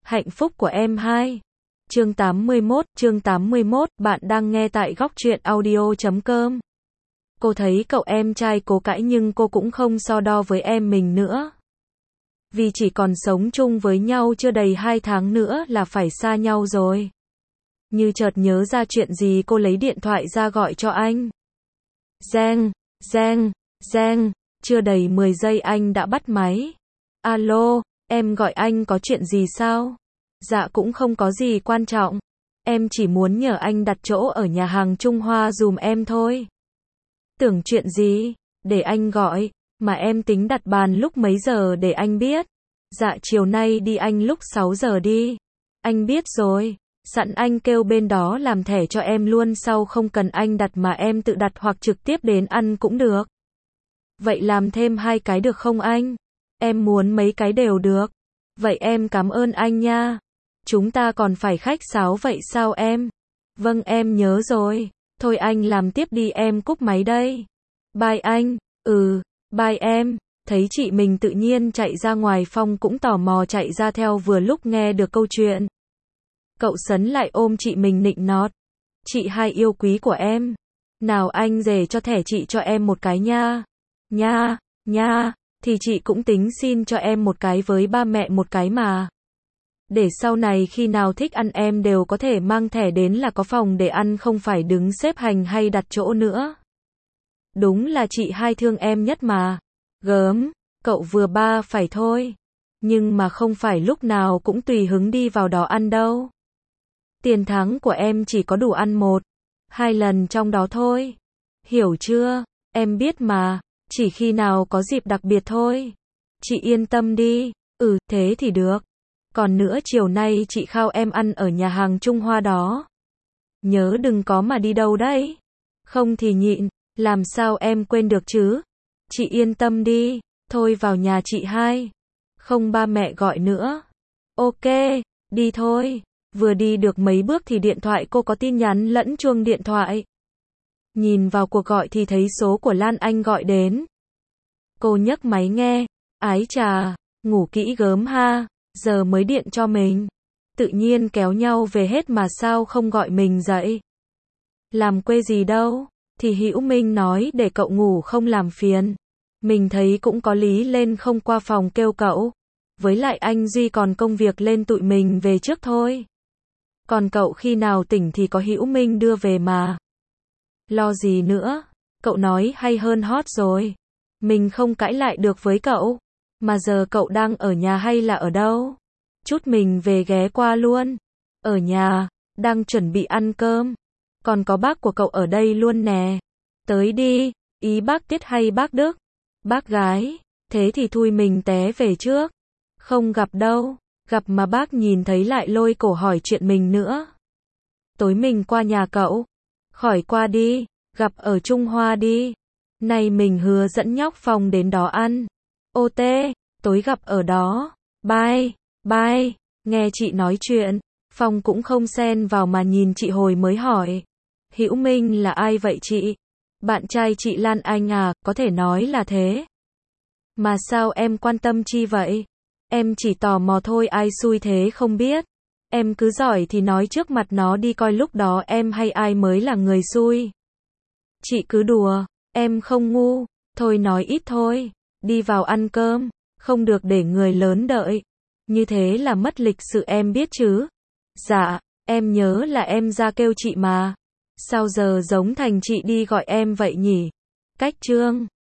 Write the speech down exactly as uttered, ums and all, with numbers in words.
Hạnh phúc của em hai. Chương tám mươi mốt, chương tám mươi mốt, bạn đang nghe tại góc truyện audio chấm com. Cô thấy cậu em trai cố cãi nhưng cô cũng không so đo với em mình nữa. Vì chỉ còn sống chung với nhau chưa đầy hai tháng nữa là phải xa nhau rồi. Như chợt nhớ ra chuyện gì cô lấy điện thoại ra gọi cho anh. Reng, reng, reng, chưa đầy mười giây anh đã bắt máy. Alo, em gọi anh có chuyện gì sao? Dạ cũng không có gì quan trọng. Em chỉ muốn nhờ anh đặt chỗ ở nhà hàng Trung Hoa dùm em thôi. Tưởng chuyện gì? Để anh gọi. Mà em tính đặt bàn lúc mấy giờ để anh biết? Dạ chiều nay đi anh lúc sáu giờ đi. Anh biết rồi. Sẵn anh kêu bên đó làm thẻ cho em luôn sau không cần anh đặt mà em tự đặt hoặc trực tiếp đến ăn cũng được. Vậy làm thêm hai cái được không anh? Em muốn mấy cái đều được. Vậy em cảm ơn anh nha. Chúng ta còn phải khách sáo vậy sao em? Vâng em nhớ rồi. Thôi anh làm tiếp đi em cúp máy đây. Bye anh. Ừ, bye em. Thấy chị mình tự nhiên chạy ra ngoài Phong cũng tò mò chạy ra theo vừa lúc nghe được câu chuyện. Cậu sấn lại ôm chị mình nịnh nọt. Chị hai yêu quý của em. Nào anh rể cho thẻ chị cho em một cái nha. Nha, nha, thì chị cũng tính xin cho em một cái với ba mẹ một cái mà. Để sau này khi nào thích ăn em đều có thể mang thẻ đến là có phòng để ăn không phải đứng xếp hành hay đặt chỗ nữa. Đúng là chị hai thương em nhất mà. Gớm, cậu vừa ba phải thôi. Nhưng mà không phải lúc nào cũng tùy hứng đi vào đó ăn đâu. Tiền tháng của em chỉ có đủ ăn một, hai lần trong đó thôi. Hiểu chưa? Em biết mà, chỉ khi nào có dịp đặc biệt thôi. Chị yên tâm đi. Ừ, thế thì được. Còn nữa chiều nay chị khao em ăn ở nhà hàng Trung Hoa đó. Nhớ đừng có mà đi đâu đấy. Không thì nhịn, làm sao em quên được chứ? Chị yên tâm đi, thôi vào nhà chị hai. Không ba mẹ gọi nữa. Ok, đi thôi. Vừa đi được mấy bước thì điện thoại cô có tin nhắn lẫn chuông điện thoại. Nhìn vào cuộc gọi thì thấy số của Lan Anh gọi đến. Cô nhấc máy nghe. Ái chà, ngủ kỹ gớm ha, giờ mới điện cho mình. Tự nhiên kéo nhau về hết mà sao không gọi mình dậy. Làm quê gì đâu, thì Hữu Minh nói để cậu ngủ không làm phiền. Mình thấy cũng có lý lên không qua phòng kêu cậu. Với lại anh Duy còn công việc lên tụi mình về trước thôi. Còn cậu khi nào tỉnh thì có Hữu Minh đưa về mà. Lo gì nữa, cậu nói hay hơn hot rồi. Mình không cãi lại được với cậu. Mà giờ cậu đang ở nhà hay là ở đâu? Chút mình về ghé qua luôn. Ở nhà, đang chuẩn bị ăn cơm. Còn có bác của cậu ở đây luôn nè. Tới đi, ý bác Tiết hay bác Đức? Bác gái, thế thì thui mình té về trước. Không gặp đâu, gặp mà bác nhìn thấy lại lôi cổ hỏi chuyện mình nữa. Tối mình qua nhà cậu. Khỏi qua đi, gặp ở Trung Hoa đi. Này mình hứa dẫn nhóc Phong đến đó ăn. ô tê, tối gặp ở đó. Bye, bye. Nghe chị nói chuyện, Phong cũng không xen vào mà nhìn chị hồi mới hỏi. Hữu Minh là ai vậy chị? Bạn trai chị Lan Anh à, có thể nói là thế. Mà sao em quan tâm chi vậy? Em chỉ tò mò thôi ai xui thế không biết. Em cứ giỏi thì nói trước mặt nó đi coi lúc đó em hay ai mới là người xui. Chị cứ đùa, em không ngu, thôi nói ít thôi. Đi vào ăn cơm, không được để người lớn đợi. Như thế là mất lịch sự em biết chứ. Dạ, em nhớ là em ra kêu chị mà. Sao giờ giống thành chị đi gọi em vậy nhỉ? Cách trương.